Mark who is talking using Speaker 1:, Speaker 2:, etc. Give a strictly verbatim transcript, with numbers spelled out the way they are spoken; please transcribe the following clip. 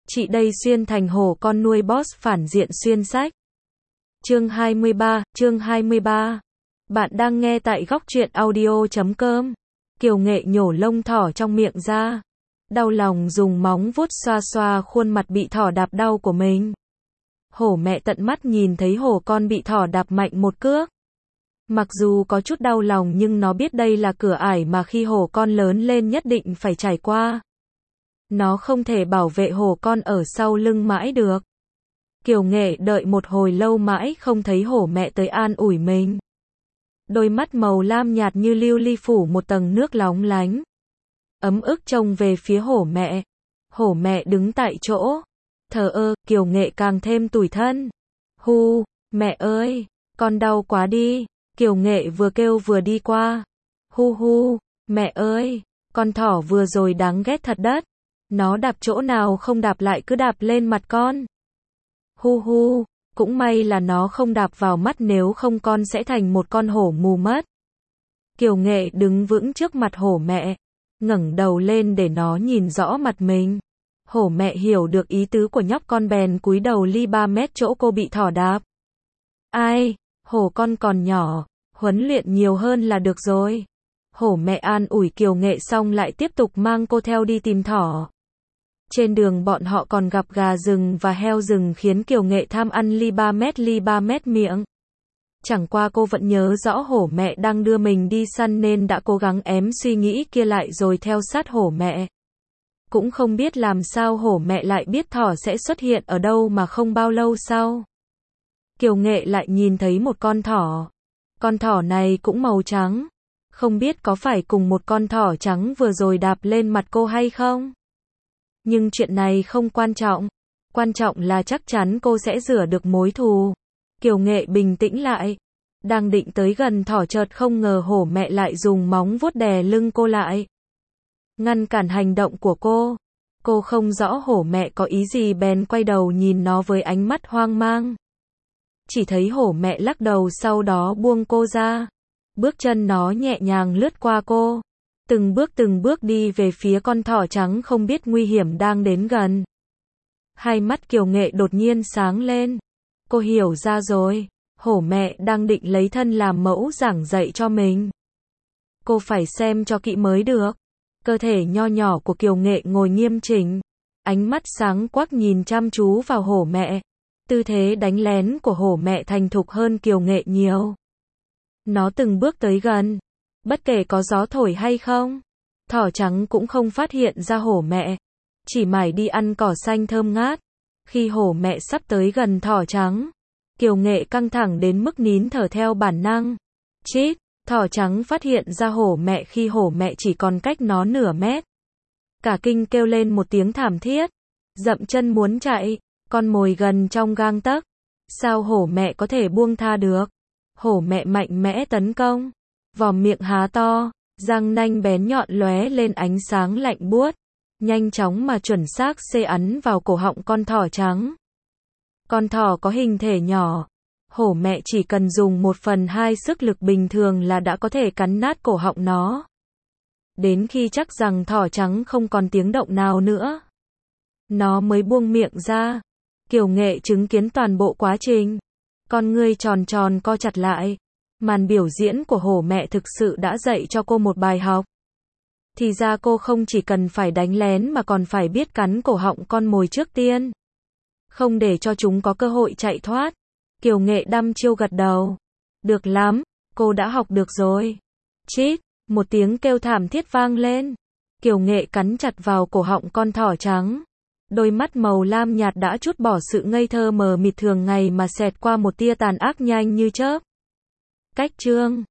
Speaker 1: Chị đây xuyên thành hổ con nuôi boss phản diện xuyên sách. Chương hai mươi ba, chương hai mươi ba. Bạn đang nghe tại góc truyện audio chấm com. Kiều Nghệ nhổ lông thỏ trong miệng ra. Đau lòng dùng móng vuốt xoa xoa khuôn mặt bị thỏ đạp đau của mình. Hổ mẹ tận mắt nhìn thấy hổ con bị thỏ đạp mạnh một cước. Mặc dù có chút đau lòng nhưng nó biết đây là cửa ải mà khi hổ con lớn lên nhất định phải trải qua. Nó không thể bảo vệ hổ con ở sau lưng mãi được. Kiều Nghệ đợi một hồi lâu mãi không thấy hổ mẹ tới an ủi mình. Đôi mắt màu lam nhạt như lưu ly phủ một tầng nước lóng lánh. Ấm ức trông về phía hổ mẹ. Hổ mẹ đứng tại chỗ. Thờ ơ, Kiều Nghệ càng thêm tủi thân. Hu, mẹ ơi, con đau quá đi. Kiều Nghệ vừa kêu vừa đi qua. Hu hu, mẹ ơi, con thỏ vừa rồi đáng ghét thật đất. Nó đạp chỗ nào không đạp lại cứ đạp lên mặt con. Hu hu, cũng may là nó không đạp vào mắt nếu không con sẽ thành một con hổ mù mất. Kiều Nghệ đứng vững trước mặt hổ mẹ, ngẩng đầu lên để nó nhìn rõ mặt mình. Hổ mẹ hiểu được ý tứ của nhóc con bèn cúi đầu ly ba mét chỗ cô bị thỏ đạp. Ai, hổ con còn nhỏ, huấn luyện nhiều hơn là được rồi. Hổ mẹ an ủi Kiều Nghệ xong lại tiếp tục mang cô theo đi tìm thỏ. Trên đường bọn họ còn gặp gà rừng và heo rừng khiến Kiều Nghệ tham ăn ly ba mét ly ba mét miệng. Chẳng qua cô vẫn nhớ rõ hổ mẹ đang đưa mình đi săn nên đã cố gắng ém suy nghĩ kia lại rồi theo sát hổ mẹ. Cũng không biết làm sao hổ mẹ lại biết thỏ sẽ xuất hiện ở đâu mà không bao lâu sau. Kiều Nghệ lại nhìn thấy một con thỏ. Con thỏ này cũng màu trắng. Không biết có phải cùng một con thỏ trắng vừa rồi đạp lên mặt cô hay không? Nhưng chuyện này không quan trọng. Quan trọng là chắc chắn cô sẽ rửa được mối thù. Kiều Nghệ bình tĩnh lại. Đang định tới gần thỏ chợt không ngờ hổ mẹ lại dùng móng vuốt đè lưng cô lại. Ngăn cản hành động của cô. Cô không rõ hổ mẹ có ý gì bèn quay đầu nhìn nó với ánh mắt hoang mang. Chỉ thấy hổ mẹ lắc đầu sau đó buông cô ra. Bước chân nó nhẹ nhàng lướt qua cô. Từng bước từng bước đi về phía con thỏ trắng không biết nguy hiểm đang đến gần. Hai mắt Kiều Nghệ đột nhiên sáng lên. Cô hiểu ra rồi. Hổ mẹ đang định lấy thân làm mẫu giảng dạy cho mình. Cô phải xem cho kỹ mới được. Cơ thể nho nhỏ của Kiều Nghệ ngồi nghiêm chỉnh. Ánh mắt sáng quắc nhìn chăm chú vào hổ mẹ. Tư thế đánh lén của hổ mẹ thành thục hơn Kiều Nghệ nhiều. Nó từng bước tới gần. Bất kể có gió thổi hay không, thỏ trắng cũng không phát hiện ra hổ mẹ. Chỉ mải đi ăn cỏ xanh thơm ngát. Khi hổ mẹ sắp tới gần thỏ trắng, Kiều Nghệ căng thẳng đến mức nín thở theo bản năng. Chít, thỏ trắng phát hiện ra hổ mẹ khi hổ mẹ chỉ còn cách nó nửa mét. Cả kinh kêu lên một tiếng thảm thiết. Dậm chân muốn chạy, con mồi gần trong gang tấc. Sao hổ mẹ có thể buông tha được? Hổ mẹ mạnh mẽ tấn công. Vòm miệng há to, răng nanh bén nhọn lóe lên ánh sáng lạnh buốt, nhanh chóng mà chuẩn xác xê ấn vào cổ họng con thỏ trắng. Con thỏ có hình thể nhỏ, hổ mẹ chỉ cần dùng một phần hai sức lực bình thường là đã có thể cắn nát cổ họng nó. Đến khi chắc rằng thỏ trắng không còn tiếng động nào nữa, nó mới buông miệng ra. Kiều Nghệ chứng kiến toàn bộ quá trình, con ngươi tròn tròn co chặt lại. Màn biểu diễn của hổ mẹ thực sự đã dạy cho cô một bài học. Thì ra cô không chỉ cần phải đánh lén mà còn phải biết cắn cổ họng con mồi trước tiên. Không để cho chúng có cơ hội chạy thoát. Kiều Nghệ đăm chiêu gật đầu. Được lắm, cô đã học được rồi. Chít, một tiếng kêu thảm thiết vang lên. Kiều Nghệ cắn chặt vào cổ họng con thỏ trắng. Đôi mắt màu lam nhạt đã trút bỏ sự ngây thơ mờ mịt thường ngày mà xẹt qua một tia tàn ác nhanh như chớp. Cách chương